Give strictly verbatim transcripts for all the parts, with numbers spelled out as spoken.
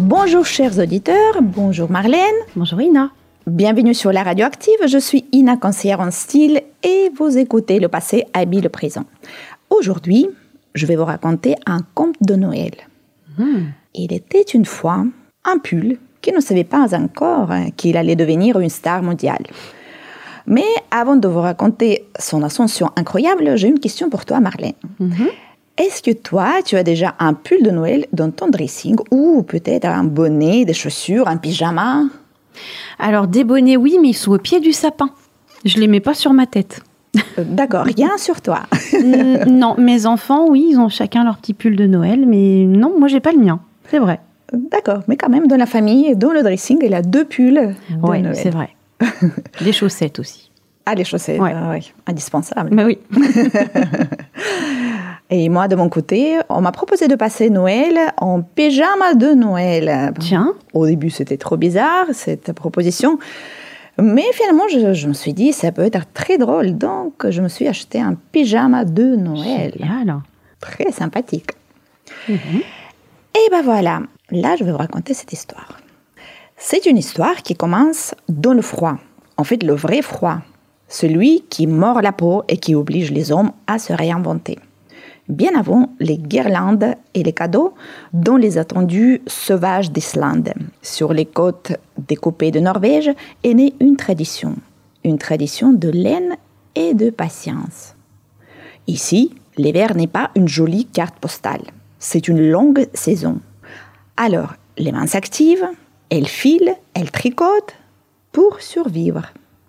Bonjour chers auditeurs, bonjour Marlène. Bonjour Ina. Bienvenue sur la radio active, je suis Ina, conseillère en style et vous écoutez Le passé habille le présent. Aujourd'hui, je vais vous raconter un conte de Noël. Mmh. Il était une fois un pull qui ne savait pas encore qu'il allait devenir une star mondiale. Mais avant de vous raconter son ascension incroyable, j'ai une question pour toi Marlène. Mmh. Est-ce que toi, tu as déjà un pull de Noël dans ton dressing ou peut-être un bonnet, des chaussures, un pyjama ? Alors, des bonnets, oui, mais ils sont au pied du sapin. Je ne les mets pas sur ma tête. D'accord, rien sur toi. Non, mes enfants, oui, ils ont chacun leur petit pull de Noël, mais non, moi, j'ai pas le mien. C'est vrai. D'accord, mais quand même, dans la famille, dans le dressing, il y a deux pulls de ouais, Noël. Oui, c'est vrai. Les chaussettes aussi. Ah, les chaussettes, ouais. ah, oui, indispensable. Mais oui. Et moi, de mon côté, on m'a proposé de passer Noël en pyjama de Noël. Tiens. Au début, c'était trop bizarre, cette proposition. Mais finalement, je, je me suis dit, ça peut être très drôle. Donc, je me suis acheté un pyjama de Noël. Génial. Très sympathique. Mm-hmm. Et ben voilà, là, je vais vous raconter cette histoire. C'est une histoire qui commence dans le froid. En fait, le vrai froid. Celui qui mord la peau et qui oblige les hommes à se réinventer. Bien avant les guirlandes et les cadeaux dont les attendus sauvages d'Islande. Sur les côtes découpées de Norvège est née une tradition. Une tradition de laine et de patience. Ici, l'hiver n'est pas une jolie carte postale. C'est une longue saison. Alors, les mains s'activent, elles filent, elles tricotent pour survivre.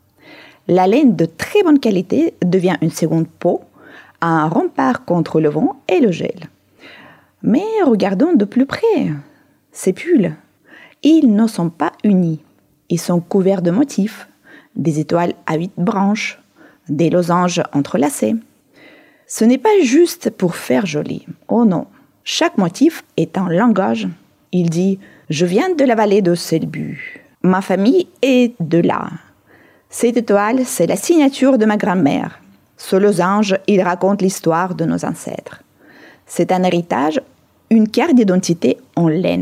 La laine de très bonne qualité devient une seconde peau, un rempart contre le vent et le gel. Mais regardons de plus près. Ces pulls, ils ne sont pas unis. Ils sont couverts de motifs, des étoiles à huit branches, des losanges entrelacés. Ce n'est pas juste pour faire joli. Oh non. Chaque motif est un langage. Il dit « Je viens de la vallée de Selbu. Ma famille est de là. Cette étoile, c'est la signature de ma grand-mère. Ce losange, il raconte l'histoire de nos ancêtres. C'est un héritage, une carte d'identité en laine. »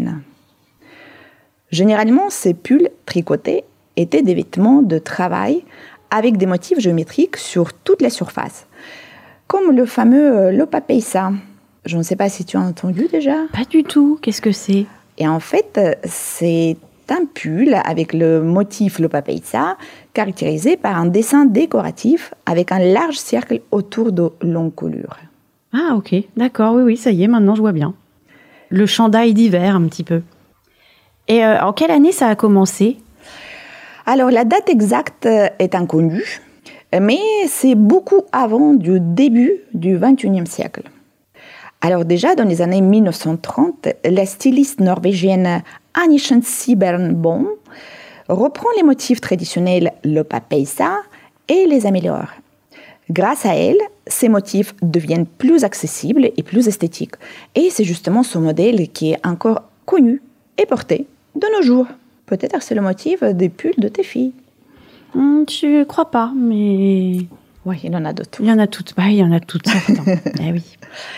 Généralement, ces pulls tricotés étaient des vêtements de travail avec des motifs géométriques sur toute la surface, comme le fameux Lopapeisa. Je ne sais pas si tu as entendu déjà. Pas du tout. Qu'est-ce que c'est ? Et en fait, c'est un pull avec le motif Lopapeisa, caractérisé par un dessin décoratif avec un large cercle autour de l'encolure. Ah ok, d'accord, oui, oui, ça y est, maintenant je vois bien. Le chandail d'hiver un petit peu. Et euh, en quelle année ça a commencé ? Alors la date exacte est inconnue, mais c'est beaucoup avant du début du vingt et unième siècle. Alors déjà, dans les années mille neuf cent trente, la styliste norvégienne Anniken Sibernbom reprend les motifs traditionnels Lopapeisa et les améliore. Grâce à elle, ces motifs deviennent plus accessibles et plus esthétiques. Et c'est justement ce modèle qui est encore connu et porté de nos jours. Peut-être c'est le motif des pulls de tes filles. Hum, je ne crois pas, mais... Oui, il y en a d'autres. Il y en a toutes. Bah, il y en a toutes sortes. Eh oui.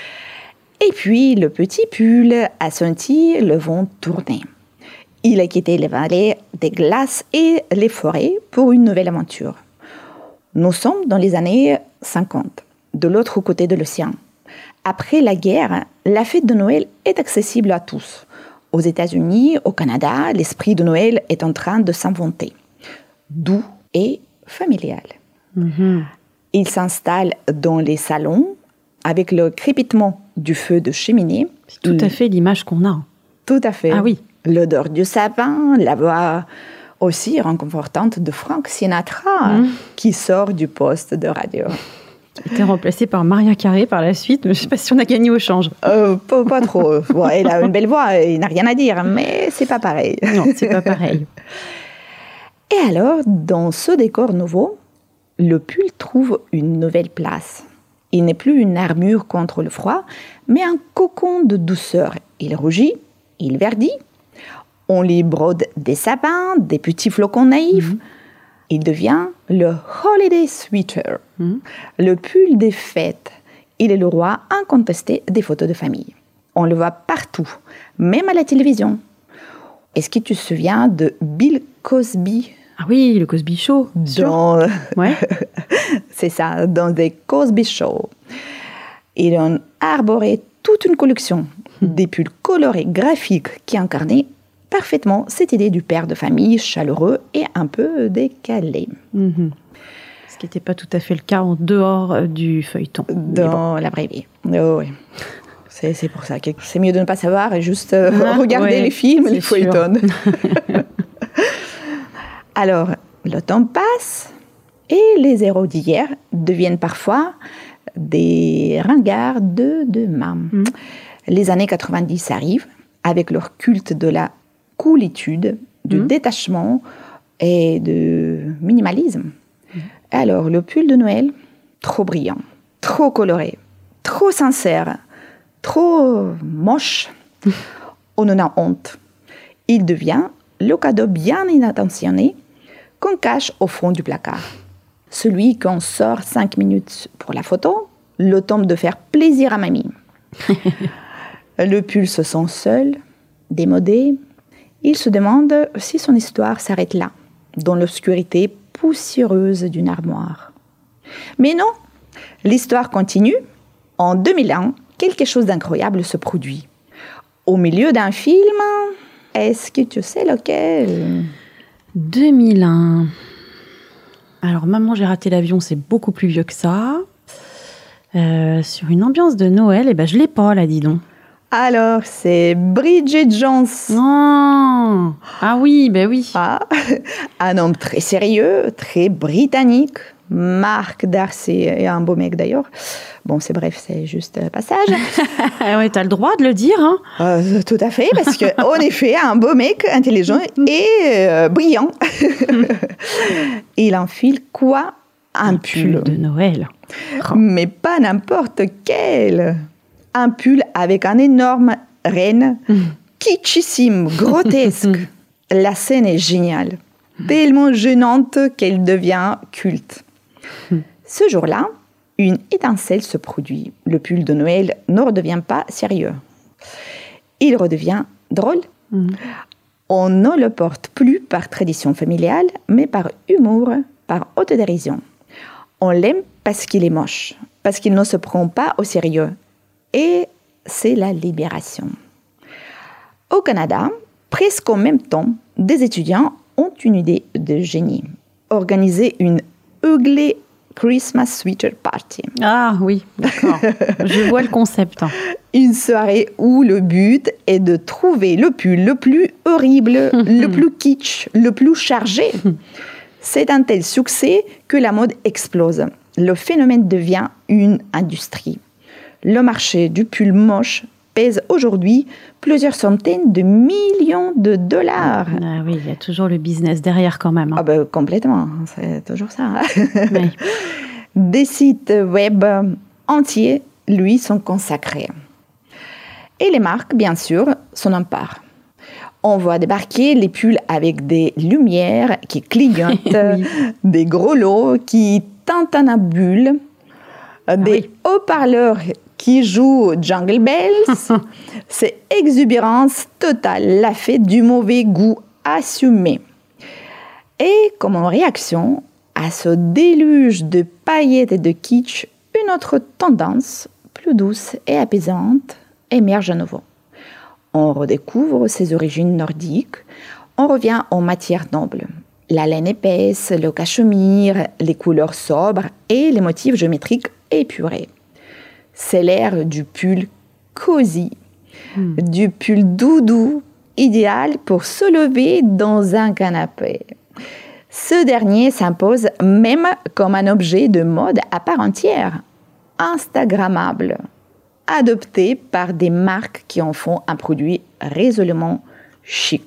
Et puis, le petit pull a senti le vent tourner. Il a quitté les vallées des glaces et les forêts pour une nouvelle aventure. Nous sommes dans les années cinquante, de l'autre côté de l'océan. Après la guerre, la fête de Noël est accessible à tous. Aux États-Unis, au Canada, l'esprit de Noël est en train de s'inventer. Doux et familial. Mm-hmm. Il s'installe dans les salons avec le crépitement du feu de cheminée. C'est tout à fait l'image qu'on a. Tout à fait. Ah oui. L'odeur du sapin, la voix aussi réconfortante de Frank Sinatra mmh. qui sort du poste de radio. Il a été remplacé par Maria Carré par la suite, mais je ne sais pas si on a gagné au change. Euh, pas, pas trop. Bon, elle a une belle voix, il n'a rien à dire, mais c'est pas pareil. Non, c'est pas pareil. Et alors, dans ce décor nouveau, le pull trouve une nouvelle place. Il n'est plus une armure contre le froid, mais un cocon de douceur. Il rougit, il verdit. On lui brode des sapins, des petits flocons naïfs. Mmh. Il devient le holiday sweater, mmh. le pull des fêtes. Il est le roi incontesté des photos de famille. On le voit partout, même à la télévision. Est-ce que tu te souviens de Bill Cosby? Ah oui, le Cosby Show. Dans... Ouais. C'est ça, dans The Cosby Show. Ils ont arboré toute une collection des pulls colorés graphiques qui incarnaient parfaitement cette idée du père de famille chaleureux et un peu décalé. Mm-hmm. Ce qui n'était pas tout à fait le cas en dehors du feuilleton. Dans bon. La vraie vie. Oh, oui. C'est, c'est pour ça que c'est mieux de ne pas savoir et juste euh, ah, regarder ouais, les films, les feuilletons. Alors, le temps passe et les héros d'hier deviennent parfois des ringards de demain. Mm. Les années quatre-vingt-dix arrivent avec leur culte de la coolitude, du mmh. détachement et du minimalisme. Mmh. Alors, le pull de Noël, trop brillant, trop coloré, trop sincère, trop moche, mmh. on en a honte. Il devient le cadeau bien inattentionné qu'on cache au fond du placard. Celui qu'on sort cinq minutes pour la photo, le temps de faire plaisir à mamie. Le pull se sent seul, démodé. Il se demande si son histoire s'arrête là, dans l'obscurité poussiéreuse d'une armoire. Mais non, l'histoire continue. En deux mille un, quelque chose d'incroyable se produit. Au milieu d'un film, est-ce que tu sais lequel? deux mille un. Alors, Maman, j'ai raté l'avion, c'est beaucoup plus vieux que ça. Euh, sur une ambiance de Noël, eh ben, je l'ai pas, là, dis donc. Alors, c'est Bridget Jones. Oh. Ah oui, ben oui. Ah, un homme très sérieux, très britannique. Mark Darcy est un beau mec d'ailleurs. Bon, c'est bref, c'est juste un passage. Oui, t'as le droit de le dire. Hein euh, tout à fait, parce qu'en effet, un beau mec, intelligent et euh, brillant. Il enfile quoi? Un, un pull. pull de Noël. Oh. Mais pas n'importe quel. Un pull avec un énorme renne, mmh. kitschissime, grotesque. La scène est géniale, mmh. tellement gênante qu'elle devient culte. Mmh. Ce jour-là, une étincelle se produit. Le pull de Noël ne redevient pas sérieux. Il redevient drôle. Mmh. On ne le porte plus par tradition familiale, mais par humour, par autodérision. On l'aime parce qu'il est moche, parce qu'il ne se prend pas au sérieux. Et c'est la libération. Au Canada, presque en même temps, des étudiants ont une idée de génie. Organiser une Ugly Christmas Sweater Party. Ah oui, d'accord. Je vois le concept. Une soirée où le but est de trouver le pull le plus horrible, le plus kitsch, le plus chargé. C'est un tel succès que la mode explose. Le phénomène devient une industrie. Le marché du pull moche pèse aujourd'hui plusieurs centaines de millions de dollars. Ah oui, il y a toujours le business derrière quand même. Hein. Ah ben, complètement, c'est toujours ça. Oui. Des sites web entiers, lui, sont consacrés. Et les marques, bien sûr, s'en emparent. On voit débarquer les pulls avec des lumières qui clignotent, oui. des gros lots qui tintinabulent, ah des oui. haut-parleurs qui joue Jungle Bells. C'est exubérance totale, la fête du mauvais goût assumé. Et comme en réaction à ce déluge de paillettes et de kitsch, une autre tendance, plus douce et apaisante, émerge à nouveau. On redécouvre ses origines nordiques, on revient aux matières nobles. La laine épaisse, le cachemire, les couleurs sobres et les motifs géométriques épurés. C'est l'ère du pull cosy, mmh. du pull doudou, idéal pour se lever dans un canapé. Ce dernier s'impose même comme un objet de mode à part entière, instagrammable, adopté par des marques qui en font un produit résolument chic.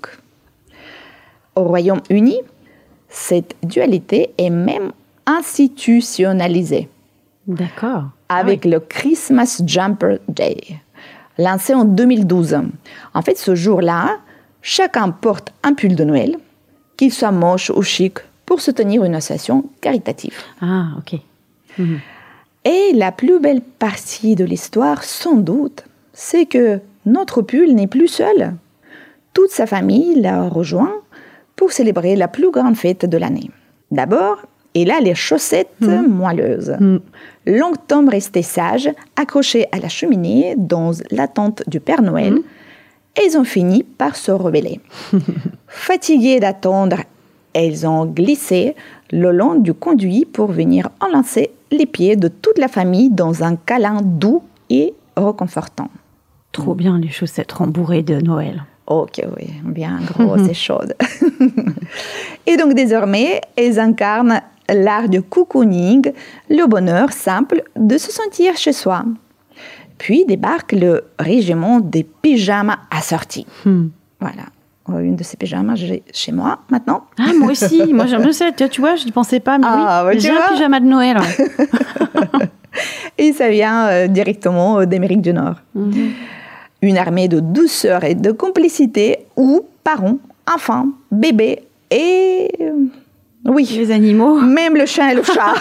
Au Royaume-Uni, cette dualité est même institutionnalisée. D'accord. Avec oui. le Christmas Jumper Day, lancé en deux mille douze. En fait, ce jour-là, chacun porte un pull de Noël, qu'il soit moche ou chic, pour soutenir une association caritative. Ah, ok. Mmh. Et la plus belle partie de l'histoire, sans doute, c'est que notre pull n'est plus seul. Toute sa famille la rejoint pour célébrer la plus grande fête de l'année. D'abord, il a les chaussettes mmh. moelleuses. Mmh. Longtemps resté sage, accrochées à la cheminée dans l'attente du Père Noël, mmh. elles ont fini par se rebeller. Fatiguées d'attendre, elles ont glissé le long du conduit pour venir enlacer les pieds de toute la famille dans un câlin doux et réconfortant. Trop bien les chaussettes rembourrées de Noël. Ok, oui, bien grosses et chaudes. Et donc désormais, elles incarnent l'art du cocooning, le bonheur simple de se sentir chez soi. Puis débarque le régiment des pyjamas assortis. Hmm. Voilà. Une de ces pyjamas, j'ai chez moi maintenant. Ah, moi aussi. Moi, j'aime ça. Tu vois, je n'y pensais pas, mais ah, oui, bah, j'ai un pyjama de Noël. Et ça vient euh, directement d'Amérique du Nord. Mm-hmm. Une armée de douceur et de complicité où parents, enfants, bébés et... Oui, les animaux. Même le chien et le chat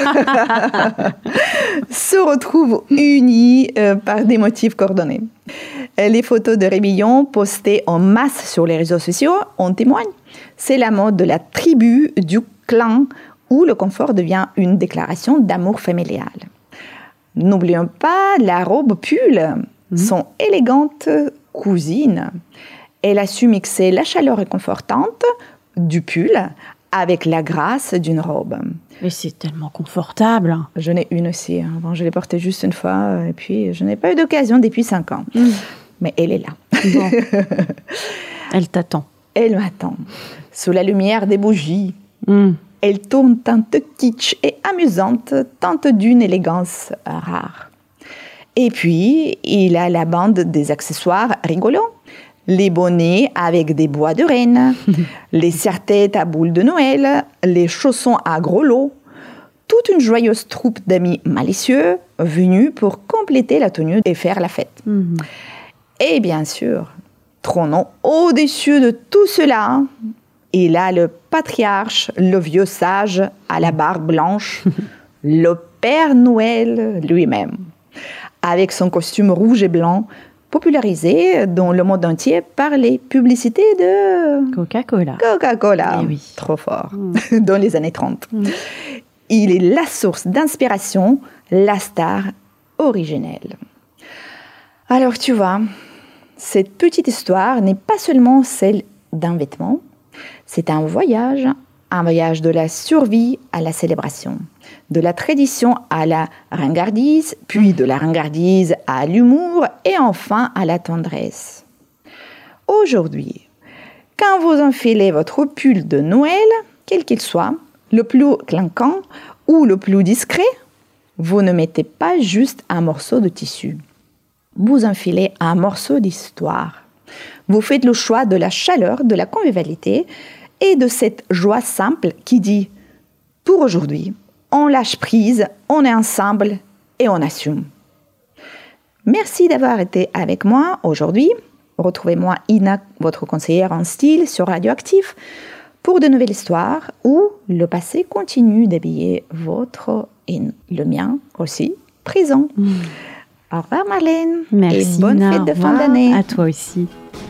se retrouvent unis euh, par des motifs coordonnés. Les photos de rébellion postées en masse sur les réseaux sociaux en témoignent. C'est la mode de la tribu, du clan, où le confort devient une déclaration d'amour familial. N'oublions pas la robe pull, mmh. son élégante cousine. Elle a su mixer la chaleur réconfortante du pull avec la grâce d'une robe. Mais c'est tellement confortable. Je n'ai une aussi. Hein. Bon, je l'ai portée juste une fois et puis je n'ai pas eu d'occasion depuis cinq ans. Mmh. Mais elle est là. Bon. Elle t'attend. Elle m'attend. Sous la lumière des bougies. Mmh. Elle tourne teinte kitsch et amusante, teinte d'une élégance rare. Et puis, il a la bande des accessoires rigolos. Les bonnets avec des bois de renne, les serre-têtes à boules de Noël, les chaussons à gros lots. Toute une joyeuse troupe d'amis malicieux venus pour compléter la tenue et faire la fête. Mmh. Et bien sûr, trônant au-dessus de tout cela, il a le patriarche, le vieux sage à la barbe blanche, le Père Noël lui-même, avec son costume rouge et blanc, popularisé dans le monde entier par les publicités de Coca-Cola. Coca-Cola, eh oui. Trop fort, mmh. dans les années trente. Mmh. Il est la source d'inspiration, la star originelle. Alors tu vois, cette petite histoire n'est pas seulement celle d'un vêtement, c'est un voyage, un voyage de la survie à la célébration, de la tradition à la ringardise, puis de la ringardise à l'humour et enfin à la tendresse. Aujourd'hui, quand vous enfilez votre pull de Noël, quel qu'il soit, le plus clinquant ou le plus discret, vous ne mettez pas juste un morceau de tissu. Vous enfilez un morceau d'histoire. Vous faites le choix de la chaleur, de la convivialité et de cette joie simple qui dit « Pour aujourd'hui, on lâche prise, on est ensemble et on assume. » Merci d'avoir été avec moi aujourd'hui. Retrouvez-moi Ina, votre conseillère en style, sur Radioactif pour de nouvelles histoires où le passé continue d'habiller votre et le mien aussi présent. Mmh. Au revoir Marlène. Merci. Et bonne Ina, fête de fin d'année. À toi aussi.